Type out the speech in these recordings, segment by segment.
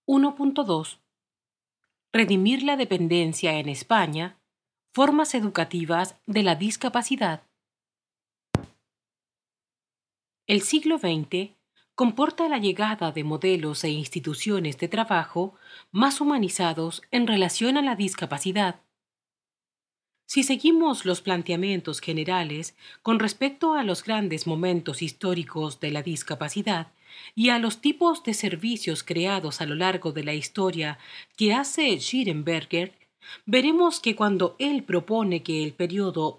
1.2. Redimir la dependencia en España. Formas educativas de la discapacidad. El siglo XX comporta la llegada de modelos e instituciones de trabajo más humanizados en relación a la discapacidad. Si seguimos los planteamientos generales con respecto a los grandes momentos históricos de la discapacidad y a los tipos de servicios creados a lo largo de la historia que hace Schierenberger, veremos que cuando él propone que el periodo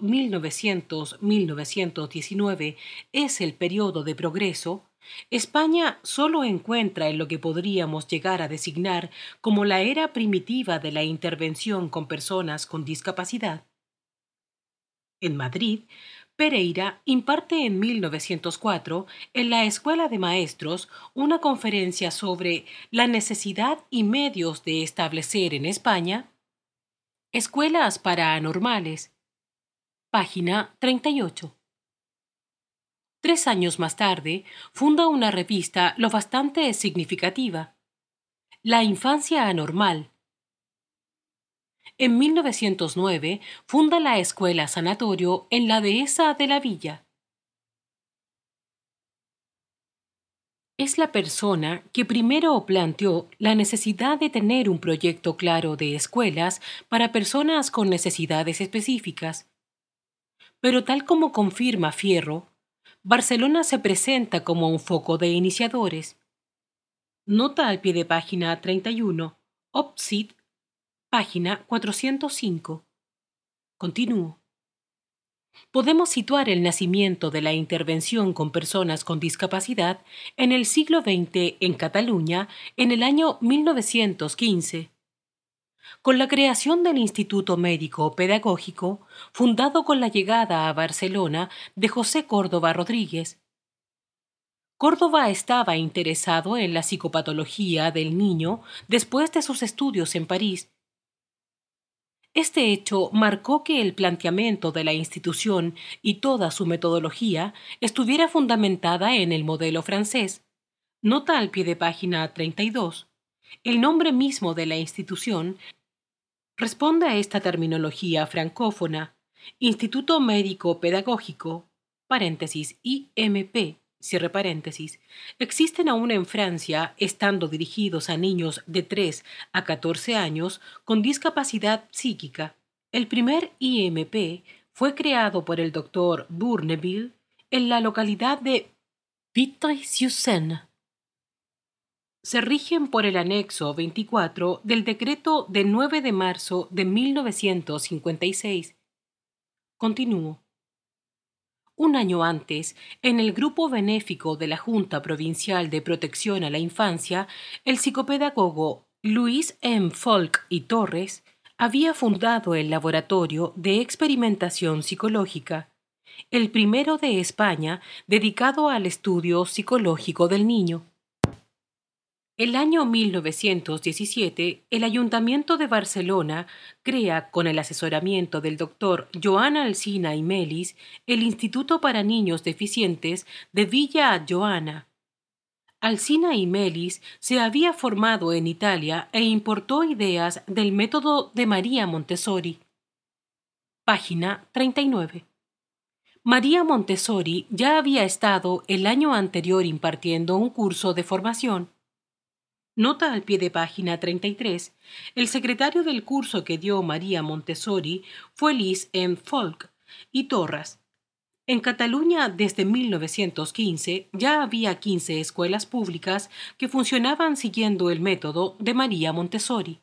1900-1919 es el periodo de progreso, España solo encuentra en lo que podríamos llegar a designar como la era primitiva de la intervención con personas con discapacidad. En Madrid, Pereira imparte en 1904 en la Escuela de Maestros una conferencia sobre la necesidad y medios de establecer en España escuelas para anormales. Página 38. 3 años más tarde, funda una revista lo bastante significativa, La Infancia Anormal. En 1909 funda la Escuela Sanatorio en la Dehesa de la Villa. Es la persona que primero planteó la necesidad de tener un proyecto claro de escuelas para personas con necesidades específicas. Pero tal como confirma Fierro, Barcelona se presenta como un foco de iniciadores. Nota al pie de página 31, OPSIT, página 405. Continúo. Podemos situar el nacimiento de la intervención con personas con discapacidad en el siglo XX en Cataluña en el año 1915. Con la creación del Instituto Médico Pedagógico, fundado con la llegada a Barcelona de José Córdoba Rodríguez. Córdoba estaba interesado en la psicopatología del niño después de sus estudios en París. Este hecho marcó que el planteamiento de la institución y toda su metodología estuviera fundamentada en el modelo francés. Nota al pie de página 32. El nombre mismo de la institución responde a esta terminología francófona, Instituto Médico Pedagógico, paréntesis, IMP, cierre paréntesis, existen aún en Francia, estando dirigidos a niños de 3 a 14 años con discapacidad psíquica. El primer IMP fue creado por el doctor Bourneville en la localidad de Vitry-sur-Seine. Se rigen por el anexo 24 del decreto de 9 de marzo de 1956. Continúo. Un año antes, en el grupo benéfico de la Junta Provincial de Protección a la Infancia, el psicopedagogo Luis M. Folk y Torres había fundado el Laboratorio de Experimentación Psicológica, el primero de España dedicado al estudio psicológico del niño. El año 1917, el Ayuntamiento de Barcelona crea, con el asesoramiento del doctor Joan Alsina y Melis, el Instituto para Niños Deficientes de Villa Joana. Alsina y Melis se había formado en Italia e importó ideas del método de María Montessori. Página 39. María Montessori ya había estado el año anterior impartiendo un curso de formación. Nota al pie de página 33. El secretario del curso que dio María Montessori fue Luis M. Folk y Torres. En Cataluña, desde 1915, ya había 15 escuelas públicas que funcionaban siguiendo el método de María Montessori.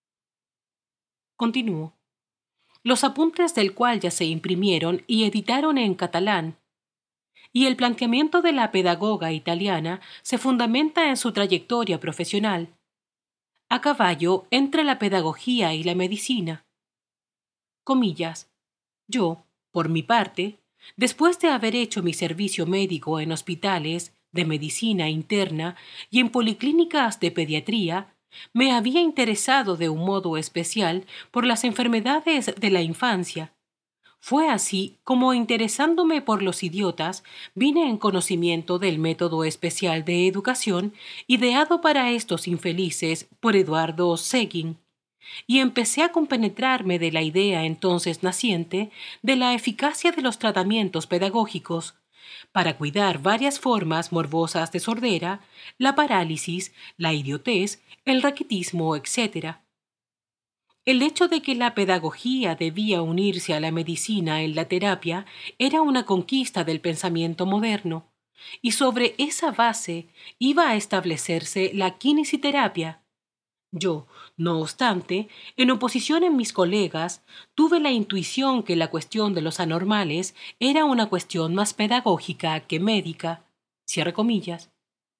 Continúo. Los apuntes del cual ya se imprimieron y editaron en catalán, y el planteamiento de la pedagoga italiana se fundamenta en su trayectoria profesional, a caballo entre la pedagogía y la medicina. Comillas. Yo, por mi parte, después de haber hecho mi servicio médico en hospitales de medicina interna y en policlínicas de pediatría, me había interesado de un modo especial por las enfermedades de la infancia, Fue así como, interesándome por los idiotas, vine en conocimiento del método especial de educación ideado para estos infelices por Eduardo Seguin, y empecé a compenetrarme de la idea entonces naciente de la eficacia de los tratamientos pedagógicos para cuidar varias formas morbosas de sordera, la parálisis, la idiotez, el raquitismo, etc. El hecho de que la pedagogía debía unirse a la medicina en la terapia era una conquista del pensamiento moderno, y sobre esa base iba a establecerse la kinesiterapia. Yo, no obstante, en oposición en mis colegas, tuve la intuición que la cuestión de los anormales era una cuestión más pedagógica que médica. Cierre comillas.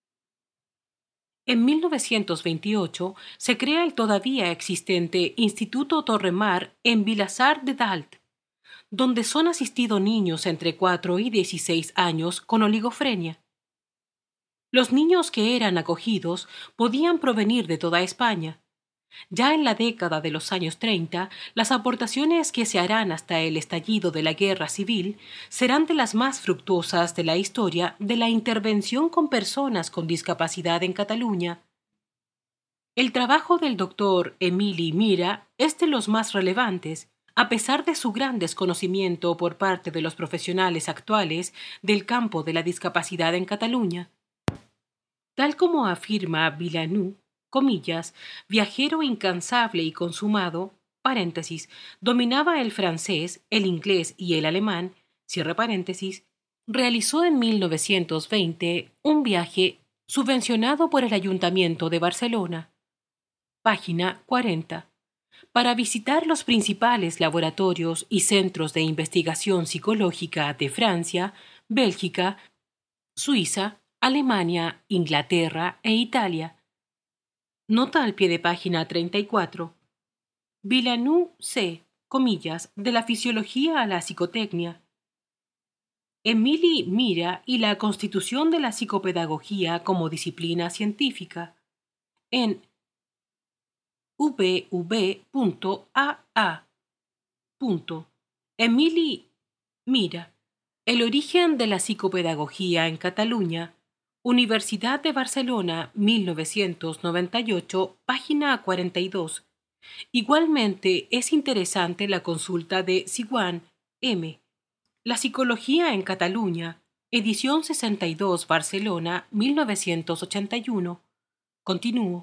En 1928 se crea el todavía existente Instituto Torremar en Vilassar de Dalt, donde son asistidos niños entre 4 y 16 años con oligofrenia. Los niños que eran acogidos podían provenir de toda España. Ya en la década de los años 30, las aportaciones que se harán hasta el estallido de la Guerra Civil serán de las más fructuosas de la historia de la intervención con personas con discapacidad en Cataluña. El trabajo del doctor Emili Mira es de los más relevantes, a pesar de su gran desconocimiento por parte de los profesionales actuales del campo de la discapacidad en Cataluña. Tal como afirma Villeneuve, comillas, viajero incansable y consumado, paréntesis, dominaba el francés, el inglés y el alemán, cierre paréntesis, realizó en 1920 un viaje subvencionado por el Ayuntamiento de Barcelona, página 40, para visitar los principales laboratorios y centros de investigación psicológica de Francia, Bélgica, Suiza, Alemania, Inglaterra e Italia. Nota al pie de página 34. Villeneuve C., comillas, de la fisiología a la psicotecnia. Emili Mira y la constitución de la psicopedagogía como disciplina científica. En vv.aa. Emili Mira. El origen de la psicopedagogía en Cataluña. Universidad de Barcelona, 1998, página 42. Igualmente es interesante la consulta de Siwan M. La psicología en Cataluña, edición 62, Barcelona, 1981. Continúo.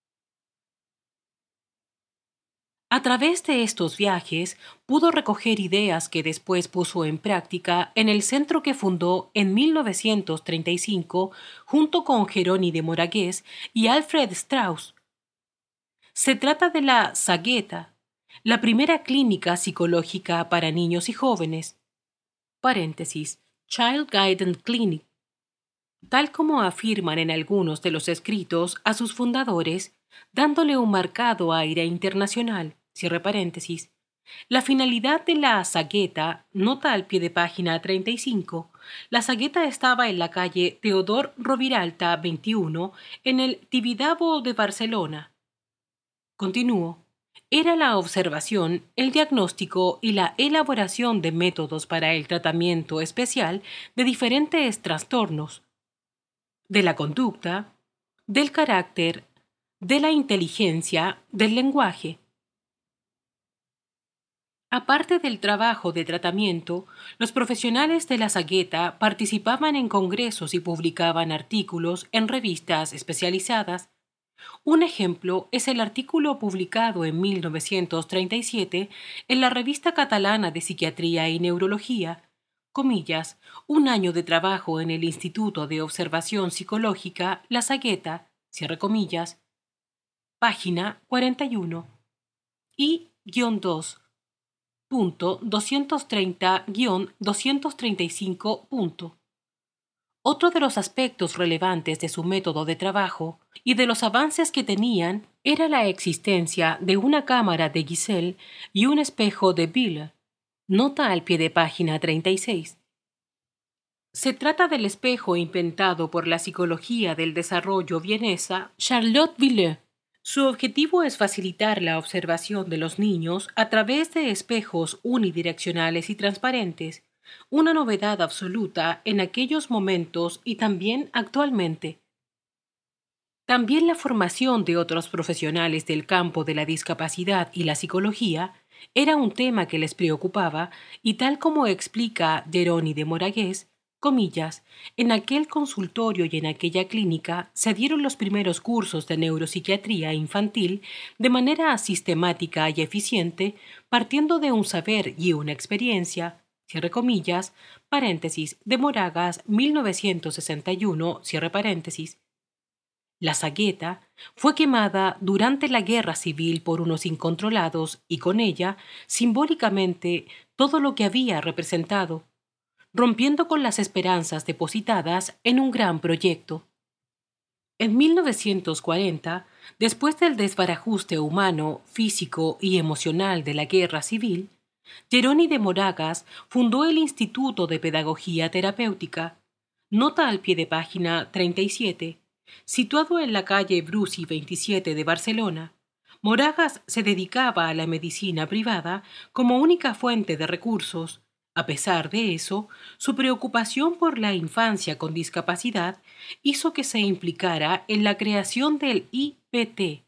A través de estos viajes pudo recoger ideas que después puso en práctica en el centro que fundó en 1935 junto con Jeroni de Moragués y Alfred Strauss. Se trata de la Sagueta, la primera clínica psicológica para niños y jóvenes, paréntesis, Child Guidance Clinic, tal como afirman en algunos de los escritos a sus fundadores, dándole un marcado aire internacional, cierre paréntesis. La finalidad de la Sagueta, nota al pie de página 35, la Sagueta estaba en la calle Teodor Roviralta 21, en el Tibidabo de Barcelona. Continúo. Era la observación, el diagnóstico y la elaboración de métodos para el tratamiento especial de diferentes trastornos, de la conducta, del carácter, de la inteligencia, del lenguaje. Aparte del trabajo de tratamiento, los profesionales de la Sagueta participaban en congresos y publicaban artículos en revistas especializadas. Un ejemplo es el artículo publicado en 1937 en la Revista Catalana de Psiquiatría y Neurología, comillas, un año de trabajo en el Instituto de Observación Psicológica La Sagueta, cierre comillas, página 41, y -2. 230-235. Otro de los aspectos relevantes de su método de trabajo y de los avances que tenían era la existencia de una cámara de Giselle y un espejo de Ville. Nota al pie de página 36. Se trata del espejo inventado por la psicología del desarrollo vienesa Charlotte Ville Su objetivo es facilitar la observación de los niños a través de espejos unidireccionales y transparentes, una novedad absoluta en aquellos momentos y también actualmente. También la formación de otros profesionales del campo de la discapacidad y la psicología era un tema que les preocupaba y tal como explica Geroni de Moragués, comillas, en aquel consultorio y en aquella clínica se dieron los primeros cursos de neuropsiquiatría infantil de manera sistemática y eficiente, partiendo de un saber y una experiencia, cierre comillas, paréntesis, de Moragas 1961, cierre paréntesis. La sagueta fue quemada durante la guerra civil por unos incontrolados y con ella, simbólicamente, todo lo que había representado, rompiendo con las esperanzas depositadas en un gran proyecto. En 1940, después del desbarajuste humano, físico y emocional de la guerra civil, Geroni de Moragas fundó el Instituto de Pedagogía Terapéutica, nota al pie de página 37, situado en la calle Brusi 27 de Barcelona. Moragas se dedicaba a la medicina privada como única fuente de recursos. A pesar de eso, su preocupación por la infancia con discapacidad hizo que se implicara en la creación del IPT.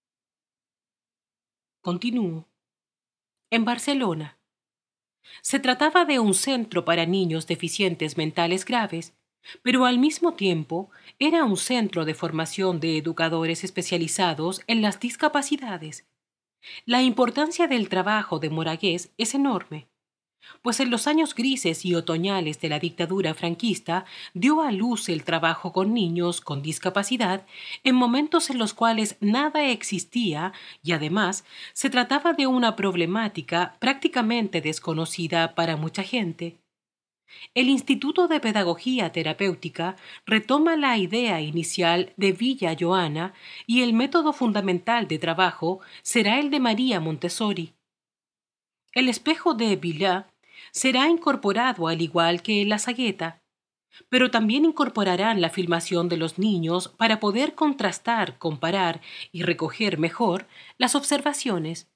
Continúo. En Barcelona. Se trataba de un centro para niños deficientes mentales graves, pero al mismo tiempo era un centro de formación de educadores especializados en las discapacidades. La importancia del trabajo de Moragués es enorme, pues en los años grises y otoñales de la dictadura franquista dio a luz el trabajo con niños con discapacidad en momentos en los cuales nada existía y además se trataba de una problemática prácticamente desconocida para mucha gente. El Instituto de Pedagogía Terapéutica retoma la idea inicial de Villa Joana y el método fundamental de trabajo será el de María Montessori. El espejo de Villard será incorporado al igual que la sagueta, pero también incorporarán la filmación de los niños para poder contrastar, comparar y recoger mejor las observaciones.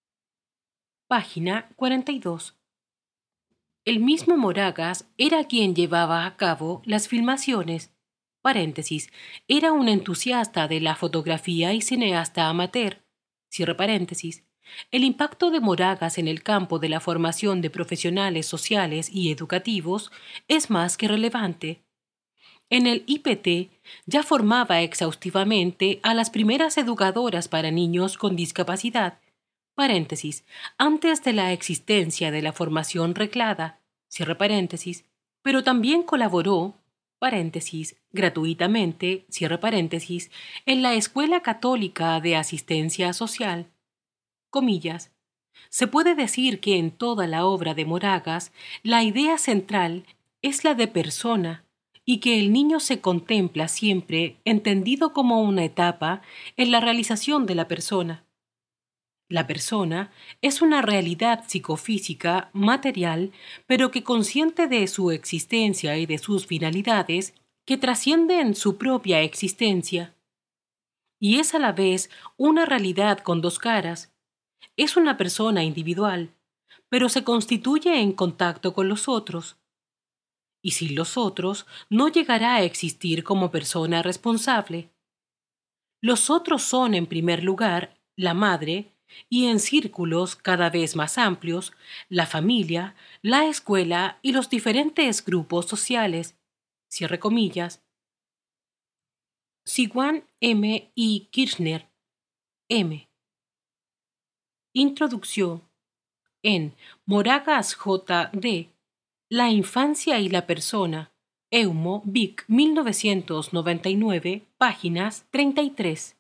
Página 42. El mismo Moragas era quien llevaba a cabo las filmaciones. Paréntesis, era un entusiasta de la fotografía y cineasta amateur. Cierre paréntesis. El impacto de Moragas en el campo de la formación de profesionales sociales y educativos es más que relevante. En el IPT ya formaba exhaustivamente a las primeras educadoras para niños con discapacidad, paréntesis, antes de la existencia de la formación reglada, cierre paréntesis, pero también colaboró, paréntesis, gratuitamente, cierre paréntesis, en la Escuela Católica de Asistencia Social, comillas. Se puede decir que en toda la obra de Moragas la idea central es la de persona y que el niño se contempla siempre entendido como una etapa en la realización de la persona. La persona es una realidad psicofísica material, pero que consciente de su existencia y de sus finalidades, que trascienden su propia existencia. Y es a la vez una realidad con dos caras. Es una persona individual, pero se constituye en contacto con los otros. Y sin los otros no llegará a existir como persona responsable. Los otros son, en primer lugar, la madre, y en círculos cada vez más amplios, la familia, la escuela y los diferentes grupos sociales. Cierre comillas. Siwan M. I. Kirchner, M. Introducción. En Moragas J. D. La infancia y la persona. Eumo, Vic, 1999, páginas 33.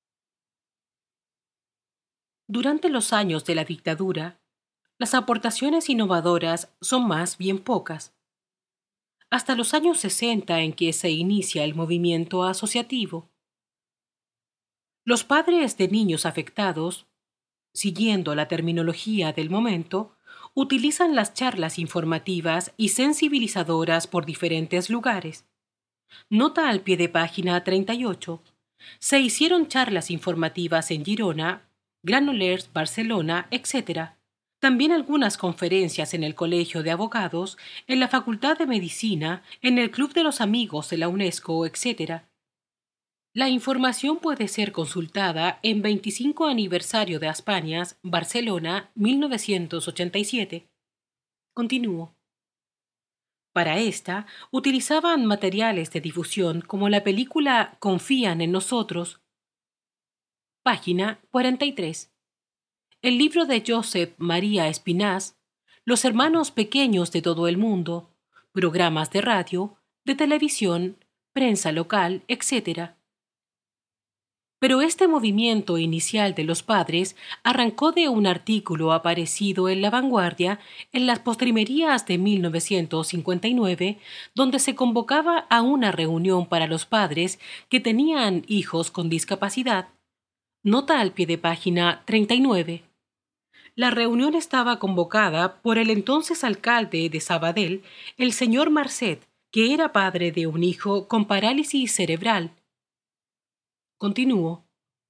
Durante los años de la dictadura, las aportaciones innovadoras son más bien pocas. Hasta los años 60 en que se inicia el movimiento asociativo. Los padres de niños afectados, siguiendo la terminología del momento, utilizan las charlas informativas y sensibilizadoras por diferentes lugares. Nota al pie de página 38. Se hicieron charlas informativas en Girona, Granollers, Barcelona, etc. También algunas conferencias en el Colegio de Abogados, en la Facultad de Medicina, en el Club de los Amigos de la UNESCO, etc. La información puede ser consultada en 25 aniversario de Aspanias, Barcelona, 1987. Continúo. Para esta, utilizaban materiales de difusión como la película Confían en nosotros, página 43. El libro de Josep María Espinàs, Los hermanos pequeños de todo el mundo, programas de radio, de televisión, prensa local, etc. Pero este movimiento inicial de los padres arrancó de un artículo aparecido en La Vanguardia en las postrimerías de 1959, donde se convocaba a una reunión para los padres que tenían hijos con discapacidad. Nota al pie de página 39. La reunión estaba convocada por el entonces alcalde de Sabadell, el señor Marcet, que era padre de un hijo con parálisis cerebral. Continúo.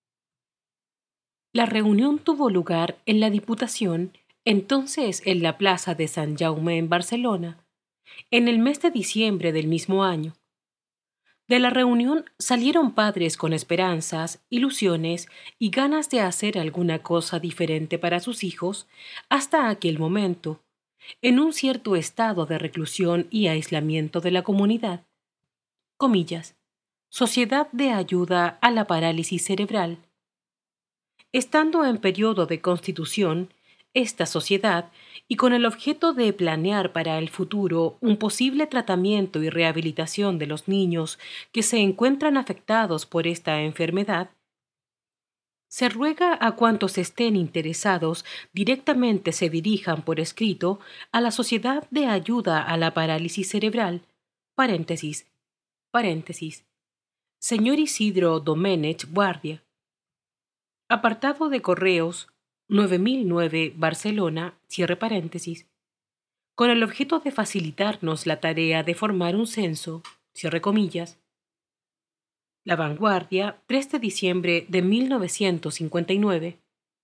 La reunión tuvo lugar en la Diputación, entonces en la Plaza de Sant Jaume en Barcelona, en el mes de diciembre del mismo año. De la reunión salieron padres con esperanzas, ilusiones y ganas de hacer alguna cosa diferente para sus hijos hasta aquel momento, en un cierto estado de reclusión y aislamiento de la comunidad. Comillas. Sociedad de Ayuda a la Parálisis Cerebral. Estando en periodo de constitución, esta sociedad, y con el objeto de planear para el futuro un posible tratamiento y rehabilitación de los niños que se encuentran afectados por esta enfermedad, se ruega a cuantos estén interesados directamente se dirijan por escrito a la Sociedad de Ayuda a la Parálisis Cerebral, paréntesis, paréntesis, Señor Isidro Doménech Guardia. Apartado de correos 9009 Barcelona, cierre paréntesis, con el objeto de facilitarnos la tarea de formar un censo, cierre comillas. La Vanguardia, 3 de diciembre de 1959.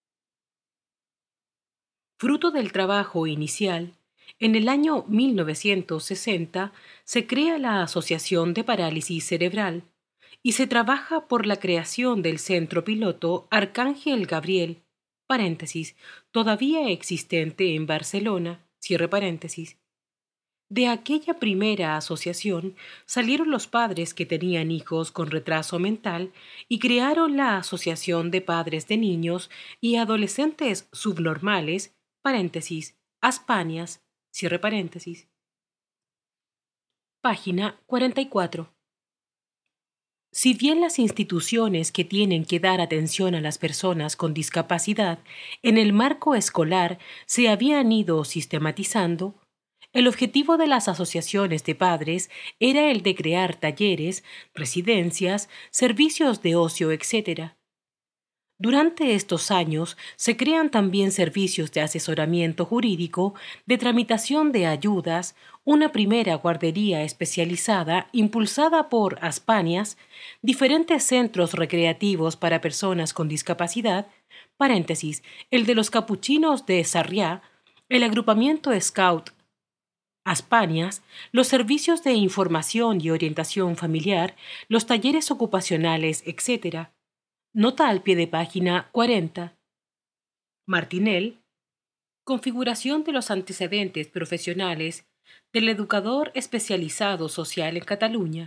Fruto del trabajo inicial, en el año 1960 se crea la Asociación de Parálisis Cerebral y se trabaja por la creación del centro piloto Arcángel Gabriel, paréntesis, todavía existente en Barcelona, cierre paréntesis. De aquella primera asociación salieron los padres que tenían hijos con retraso mental y crearon la Asociación de Padres de Niños y Adolescentes Subnormales, paréntesis, Aspanias, cierre paréntesis. Página 44. Si bien las instituciones que tienen que dar atención a las personas con discapacidad en el marco escolar se habían ido sistematizando, el objetivo de las asociaciones de padres era el de crear talleres, residencias, servicios de ocio, etc. Durante estos años se crean también servicios de asesoramiento jurídico, de tramitación de ayudas, una primera guardería especializada impulsada por Aspanias, diferentes centros recreativos para personas con discapacidad, paréntesis, el de los capuchinos de Sarriá, el agrupamiento Scout Aspanias, los servicios de información y orientación familiar, los talleres ocupacionales, etc. Nota al pie de página 40. Martinel. Configuración de los antecedentes profesionales del educador especializado social en Cataluña,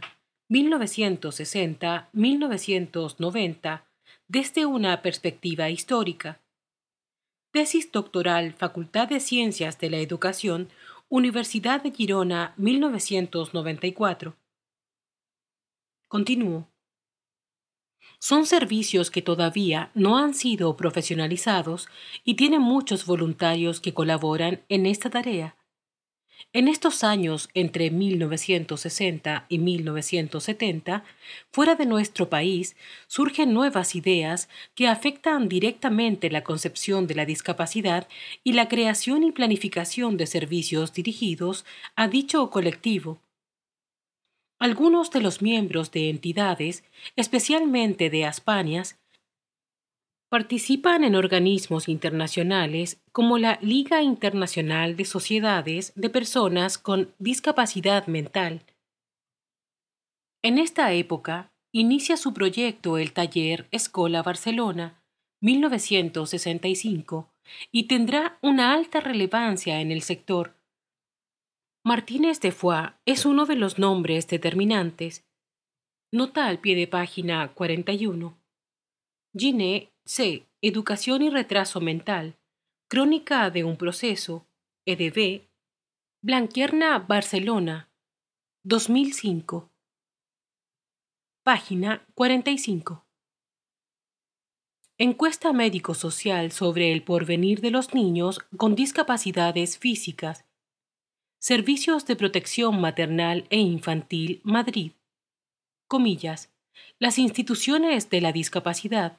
1960-1990, desde una perspectiva histórica. Tesis doctoral, Facultad de Ciencias de la Educación, Universidad de Girona, 1994. Continúo. Son servicios que todavía no han sido profesionalizados y tienen muchos voluntarios que colaboran en esta tarea. En estos años, entre 1960 y 1970, fuera de nuestro país, surgen nuevas ideas que afectan directamente la concepción de la discapacidad y la creación y planificación de servicios dirigidos a dicho colectivo. Algunos de los miembros de entidades, especialmente de Aspanias, participan en organismos internacionales como la Liga Internacional de Sociedades de Personas con Discapacidad Mental. En esta época, inicia su proyecto el taller Escola Barcelona, 1965, y tendrá una alta relevancia en el sector. Martínez de Foix es uno de los nombres determinantes. Nota al pie de página 41. Giné C. Educación y retraso mental. Crónica de un proceso. EDB. Blanquerna, Barcelona. 2005. Página 45. Encuesta médico-social sobre el porvenir de los niños con discapacidades físicas. Servicios de Protección Maternal e Infantil, Madrid. Comillas. Las instituciones de la discapacidad.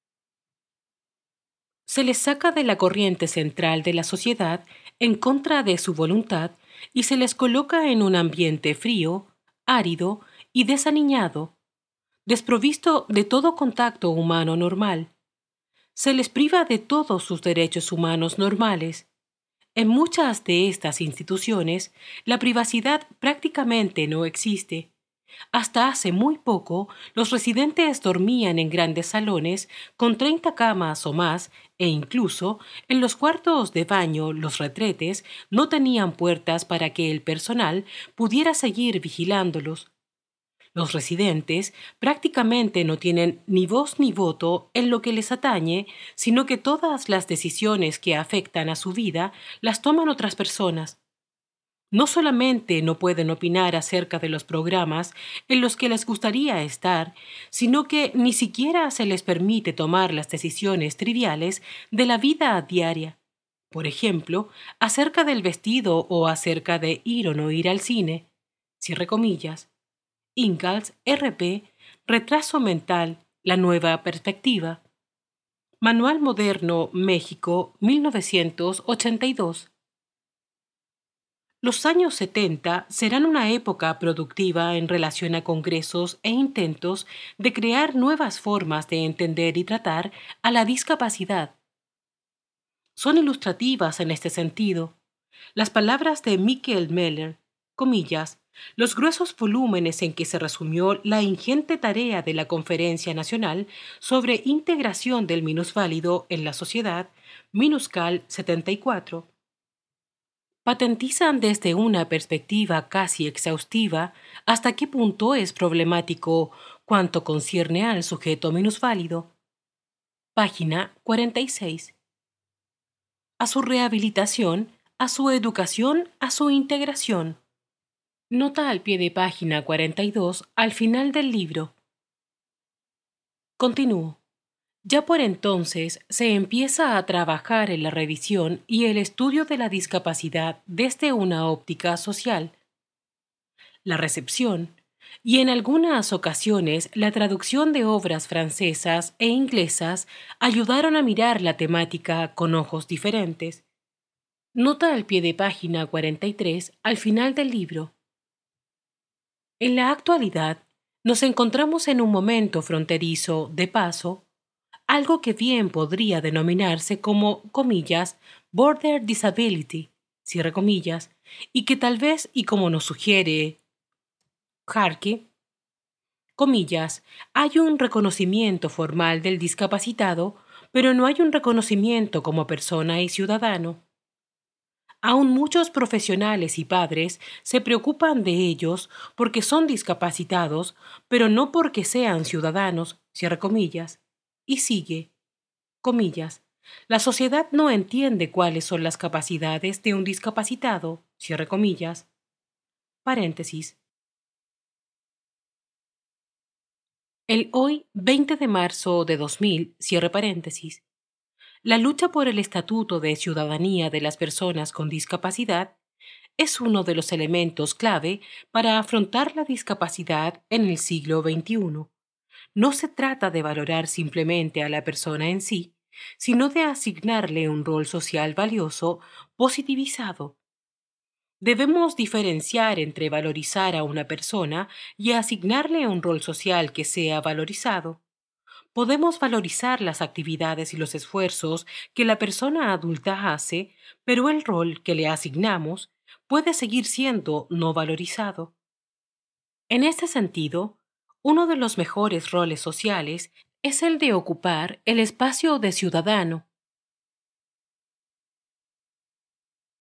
Se les saca de la corriente central de la sociedad en contra de su voluntad y se les coloca en un ambiente frío, árido y desaniñado, desprovisto de todo contacto humano normal. Se les priva de todos sus derechos humanos normales. En muchas de estas instituciones, la privacidad prácticamente no existe. Hasta hace muy poco, los residentes dormían en grandes salones con 30 camas o más e incluso en los cuartos de baño los retretes no tenían puertas para que el personal pudiera seguir vigilándolos. Los residentes prácticamente no tienen ni voz ni voto en lo que les atañe, sino que todas las decisiones que afectan a su vida las toman otras personas. No solamente no pueden opinar acerca de los programas en los que les gustaría estar, sino que ni siquiera se les permite tomar las decisiones triviales de la vida diaria. Por ejemplo, acerca del vestido o acerca de ir o no ir al cine. Cierre comillas. Ingalls, R.P., Retraso mental, la nueva perspectiva. Manual Moderno, México, 1982. Los años 70 serán una época productiva en relación a congresos e intentos de crear nuevas formas de entender y tratar a la discapacidad. Son ilustrativas en este sentido. Las palabras de Michael Meller, comillas, los gruesos volúmenes en que se resumió la ingente tarea de la Conferencia Nacional sobre Integración del Minusválido en la Sociedad, MINUSCAL 74, patentizan desde una perspectiva casi exhaustiva hasta qué punto es problemático cuanto concierne al sujeto minusválido. Página 46. A su rehabilitación, a su educación, a su integración. Nota al pie de página 42 al final del libro. Continúo. Ya por entonces se empieza a trabajar en la revisión y el estudio de la discapacidad desde una óptica social. La recepción y en algunas ocasiones la traducción de obras francesas e inglesas ayudaron a mirar la temática con ojos diferentes. Nota al pie de página 43 al final del libro. En la actualidad, nos encontramos en un momento fronterizo de paso, algo que bien podría denominarse como, comillas, border disability, cierre comillas, y que tal vez, y como nos sugiere Harke, comillas, hay un reconocimiento formal del discapacitado, pero no hay un reconocimiento como persona y ciudadano. Aún muchos profesionales y padres se preocupan de ellos porque son discapacitados, pero no porque sean ciudadanos, cierre comillas, y sigue, comillas, la sociedad no entiende cuáles son las capacidades de un discapacitado, cierre comillas, paréntesis. El hoy 20 de marzo de 2000, cierre paréntesis. La lucha por el Estatuto de Ciudadanía de las Personas con Discapacidad es uno de los elementos clave para afrontar la discapacidad en el siglo XXI. No se trata de valorar simplemente a la persona en sí, sino de asignarle un rol social valioso, positivizado. Debemos diferenciar entre valorizar a una persona y asignarle un rol social que sea valorizado. Podemos valorizar las actividades y los esfuerzos que la persona adulta hace, pero el rol que le asignamos puede seguir siendo no valorizado. En este sentido, uno de los mejores roles sociales es el de ocupar el espacio de ciudadano,